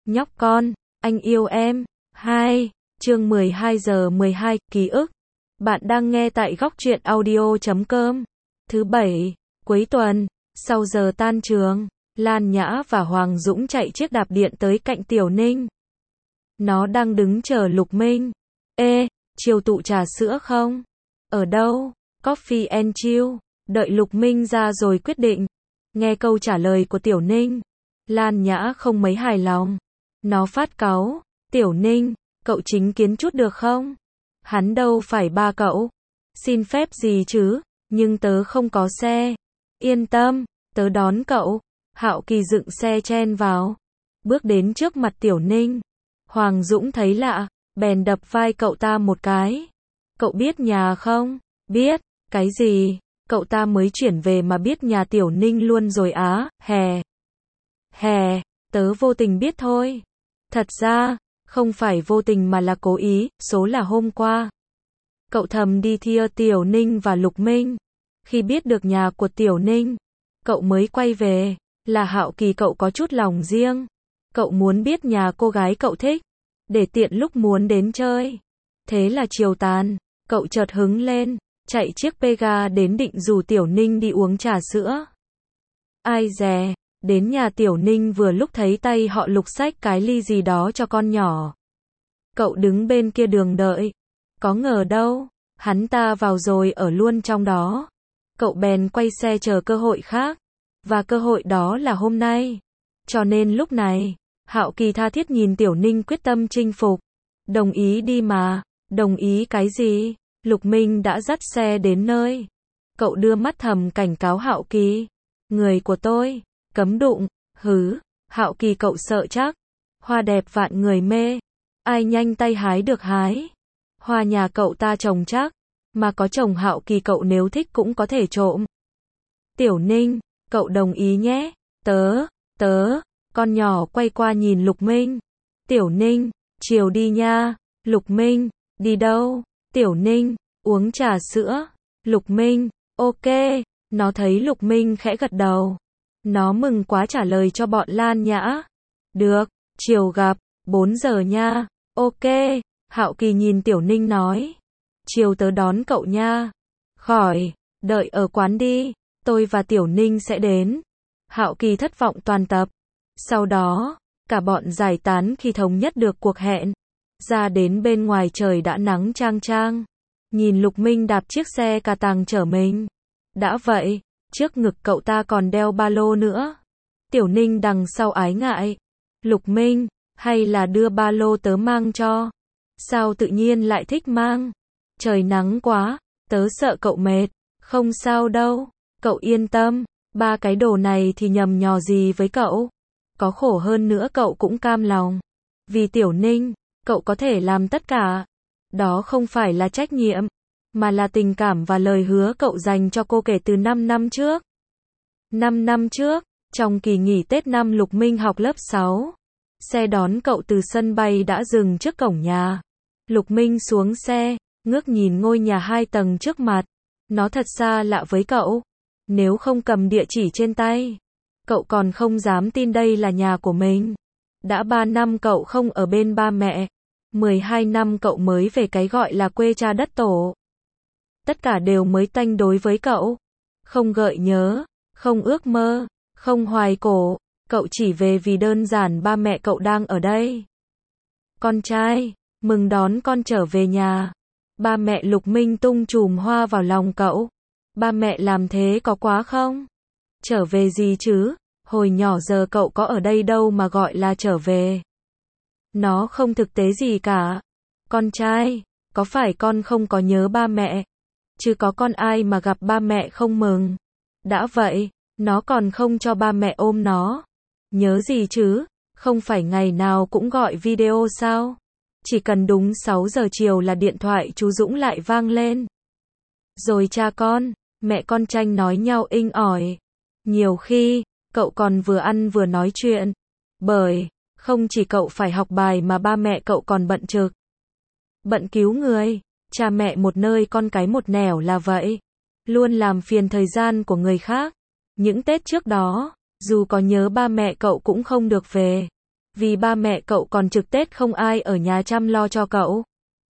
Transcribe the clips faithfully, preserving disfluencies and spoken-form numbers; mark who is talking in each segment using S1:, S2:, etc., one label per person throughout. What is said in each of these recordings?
S1: Nhóc con, anh yêu em. hai. Chương mười hai giờ mười hai, ký ức. Bạn đang nghe tại góc truyện audio chấm com. Thứ bảy, cuối tuần, sau giờ tan trường, Lan Nhã và Hoàng Dũng chạy chiếc đạp điện tới cạnh Tiểu Ninh. Nó đang đứng chờ Lục Minh. Ê, chiều tụ trà sữa không? Ở đâu? Coffee and chill. Đợi Lục Minh ra rồi quyết định. Nghe câu trả lời của Tiểu Ninh, Lan Nhã không mấy hài lòng. Nó phát cáu. Tiểu Ninh, cậu chính kiến chút được không? Hắn đâu phải ba cậu. Xin phép gì chứ, nhưng tớ không có xe. Yên tâm, tớ đón cậu. Hạo Kỳ dựng xe chen vào, bước đến trước mặt Tiểu Ninh. Hoàng Dũng thấy lạ, bèn đập vai cậu ta một cái. Cậu biết nhà không? Biết. Cái gì? Cậu ta mới chuyển về mà biết nhà Tiểu Ninh luôn rồi á? Hè. Hè, tớ vô tình biết thôi. Thật ra, không phải vô tình mà là cố ý, số là hôm qua. Cậu thầm đi thia Tiểu Ninh và Lục Minh. Khi biết được nhà của Tiểu Ninh, cậu mới quay về. Là Hạo Kỳ cậu có chút lòng riêng. Cậu muốn biết nhà cô gái cậu thích, để tiện lúc muốn đến chơi. Thế là chiều tàn, cậu chợt hứng lên, chạy chiếc Pega đến định rủ Tiểu Ninh đi uống trà sữa. Ai dè, đến nhà Tiểu Ninh vừa lúc thấy tay họ Lục xách cái ly gì đó cho con nhỏ. Cậu đứng bên kia đường đợi. Có ngờ đâu, hắn ta vào rồi ở luôn trong đó. Cậu bèn quay xe chờ cơ hội khác. Và cơ hội đó là hôm nay. Cho nên lúc này, Hạo Kỳ tha thiết nhìn Tiểu Ninh quyết tâm chinh phục. Đồng ý đi mà. Đồng ý cái gì? Lục Minh đã dắt xe đến nơi. Cậu đưa mắt thầm cảnh cáo Hạo Kỳ. Người của tôi, cấm đụng. Hứ, Hạo Kỳ cậu sợ chắc. Hoa đẹp vạn người mê. Ai nhanh tay hái được hái. Hoa nhà cậu ta trồng chắc. Mà có trồng Hạo Kỳ cậu nếu thích cũng có thể trộm. Tiểu Ninh, cậu đồng ý nhé. Tớ, tớ, con nhỏ quay qua nhìn Lục Minh. Tiểu Ninh, chiều đi nha. Lục Minh, đi đâu? Tiểu Ninh, uống trà sữa. Lục Minh, ok. Nó thấy Lục Minh khẽ gật đầu. Nó mừng quá trả lời cho bọn Lan Nhã. Được, chiều gặp, bốn giờ nha. Ok. Hạo Kỳ nhìn Tiểu Ninh nói. Chiều tớ đón cậu nha. Khỏi, đợi ở quán đi. Tôi và Tiểu Ninh sẽ đến. Hạo Kỳ thất vọng toàn tập. Sau đó, cả bọn giải tán khi thống nhất được cuộc hẹn. Ra đến bên ngoài trời đã nắng chang chang. Nhìn Lục Minh đạp chiếc xe cà tàng chở mình. Đã vậy, trước ngực cậu ta còn đeo ba lô nữa. Tiểu Ninh đằng sau ái ngại. Lục Minh, hay là đưa ba lô tớ mang cho? Sao tự nhiên lại thích mang? Trời nắng quá, tớ sợ cậu mệt. Không sao đâu. Cậu yên tâm, ba cái đồ này thì nhầm nhò gì với cậu. Có khổ hơn nữa cậu cũng cam lòng. Vì Tiểu Ninh, cậu có thể làm tất cả. Đó không phải là trách nhiệm, mà là tình cảm và lời hứa cậu dành cho cô kể từ năm năm trước. năm năm trước, trong kỳ nghỉ Tết năm Lục Minh học lớp sáu, xe đón cậu từ sân bay đã dừng trước cổng nhà. Lục Minh xuống xe, ngước nhìn ngôi nhà hai tầng trước mặt. Nó thật xa lạ với cậu. Nếu không cầm địa chỉ trên tay, cậu còn không dám tin đây là nhà của mình. Đã ba năm cậu không ở bên ba mẹ. mười hai năm cậu mới về cái gọi là quê cha đất tổ. Tất cả đều mới tanh đối với cậu. Không gợi nhớ, không ước mơ, không hoài cổ. Cậu chỉ về vì đơn giản ba mẹ cậu đang ở đây. Con trai, mừng đón con trở về nhà. Ba mẹ Lục Minh tung chùm hoa vào lòng cậu. Ba mẹ làm thế có quá không? Trở về gì chứ? Hồi nhỏ giờ cậu có ở đây đâu mà gọi là trở về. Nó không thực tế gì cả. Con trai, có phải con không có nhớ ba mẹ? Chứ có con ai mà gặp ba mẹ không mừng. Đã vậy, nó còn không cho ba mẹ ôm nó. Nhớ gì chứ? Không phải ngày nào cũng gọi video sao? Chỉ cần đúng sáu giờ chiều là điện thoại chú Dũng lại vang lên. Rồi cha con, mẹ con tranh nói nhau inh ỏi. Nhiều khi, cậu còn vừa ăn vừa nói chuyện. Bởi, không chỉ cậu phải học bài mà ba mẹ cậu còn bận trực. Bận cứu người, cha mẹ một nơi con cái một nẻo là vậy. Luôn làm phiền thời gian của người khác. Những Tết trước đó, dù có nhớ ba mẹ cậu cũng không được về. vì ba mẹ cậu còn trực Tết không ai ở nhà chăm lo cho cậu.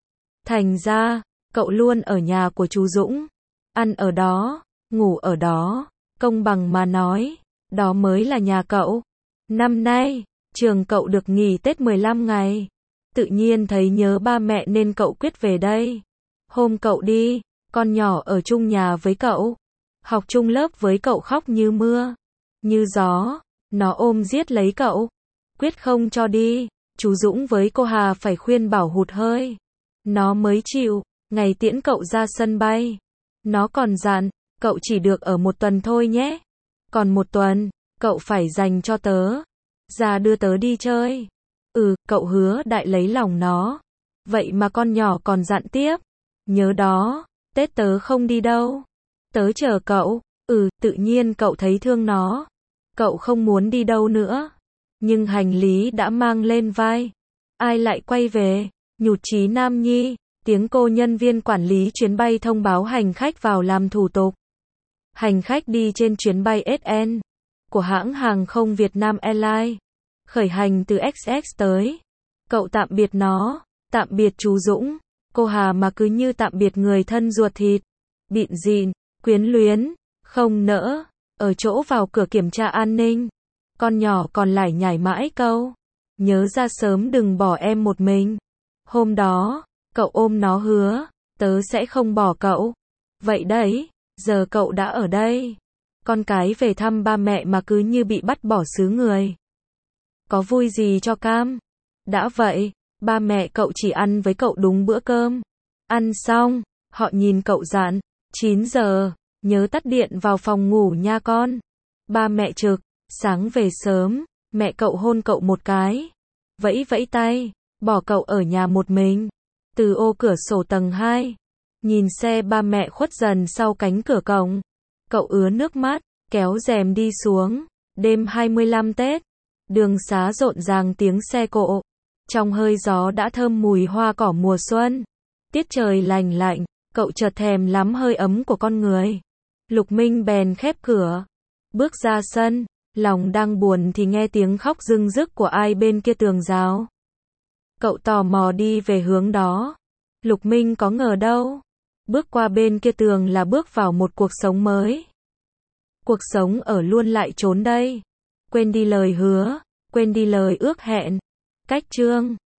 S1: Thành ra, cậu luôn ở nhà của chú Dũng, ăn ở đó, ngủ ở đó, công bằng mà nói, đó mới là nhà cậu. Năm nay, trường cậu được nghỉ Tết mười lăm ngày, tự nhiên thấy nhớ ba mẹ nên cậu quyết về đây. Hôm cậu đi, con nhỏ ở chung nhà với cậu, học chung lớp với cậu khóc như mưa, như gió, nó ôm giết lấy cậu, quyết không cho đi, chú Dũng với cô Hà phải khuyên bảo hụt hơi, nó mới chịu. Ngày tiễn cậu ra sân bay, nó còn dặn, cậu chỉ được ở một tuần thôi nhé, còn một tuần, cậu phải dành cho tớ, ra đưa tớ đi chơi. Ừ, cậu hứa đại lấy lòng nó, vậy mà con nhỏ còn dặn tiếp, nhớ đó, Tết tớ không đi đâu, tớ chờ cậu. Ừ, tự nhiên cậu thấy thương nó, cậu không muốn đi đâu nữa, nhưng hành lý đã mang lên vai, ai lại quay về, nhụt chí Nam Nhi. Tiếng cô nhân viên quản lý chuyến bay thông báo hành khách vào làm thủ tục. Hành khách đi trên chuyến bay ét en của hãng hàng không Việt Nam Airlines, khởi hành từ ích ích tới. Cậu tạm biệt nó, tạm biệt chú Dũng, cô Hà mà cứ như tạm biệt người thân ruột thịt, bịn dịn, quyến luyến, không nỡ. Ở chỗ vào cửa kiểm tra an ninh, con nhỏ còn lải nhải mãi câu, nhớ ra sớm đừng bỏ em một mình. Hôm đó, cậu ôm nó hứa, tớ sẽ không bỏ cậu. Vậy đấy, giờ cậu đã ở đây. Con cái về thăm ba mẹ mà cứ như bị bắt bỏ xứ người. Có vui gì cho cam? Đã vậy, ba mẹ cậu chỉ ăn với cậu đúng bữa cơm. Ăn xong, họ nhìn cậu dặn, chín giờ, nhớ tắt điện vào phòng ngủ nha con. Ba mẹ trực, sáng về sớm, mẹ cậu hôn cậu một cái, vẫy vẫy tay, bỏ cậu ở nhà một mình. Từ ô cửa sổ tầng hai, nhìn xe ba mẹ khuất dần sau cánh cửa cổng, cậu ứa nước mắt, kéo rèm đi xuống. Đêm hai mươi lăm Tết, đường xá rộn ràng tiếng xe cộ, trong hơi gió đã thơm mùi hoa cỏ mùa xuân. Tiết trời lành lạnh, cậu chợt thèm lắm hơi ấm của con người. Lục Minh bèn khép cửa, bước ra sân, lòng đang buồn thì nghe tiếng khóc rưng rức của ai bên kia tường rào. Cậu tò mò đi về hướng đó. Lục Minh có ngờ đâu, bước qua bên kia tường là bước vào một cuộc sống mới. Cuộc sống ở luôn lại trốn đây. Quên đi lời hứa, quên đi lời ước hẹn. Cách chương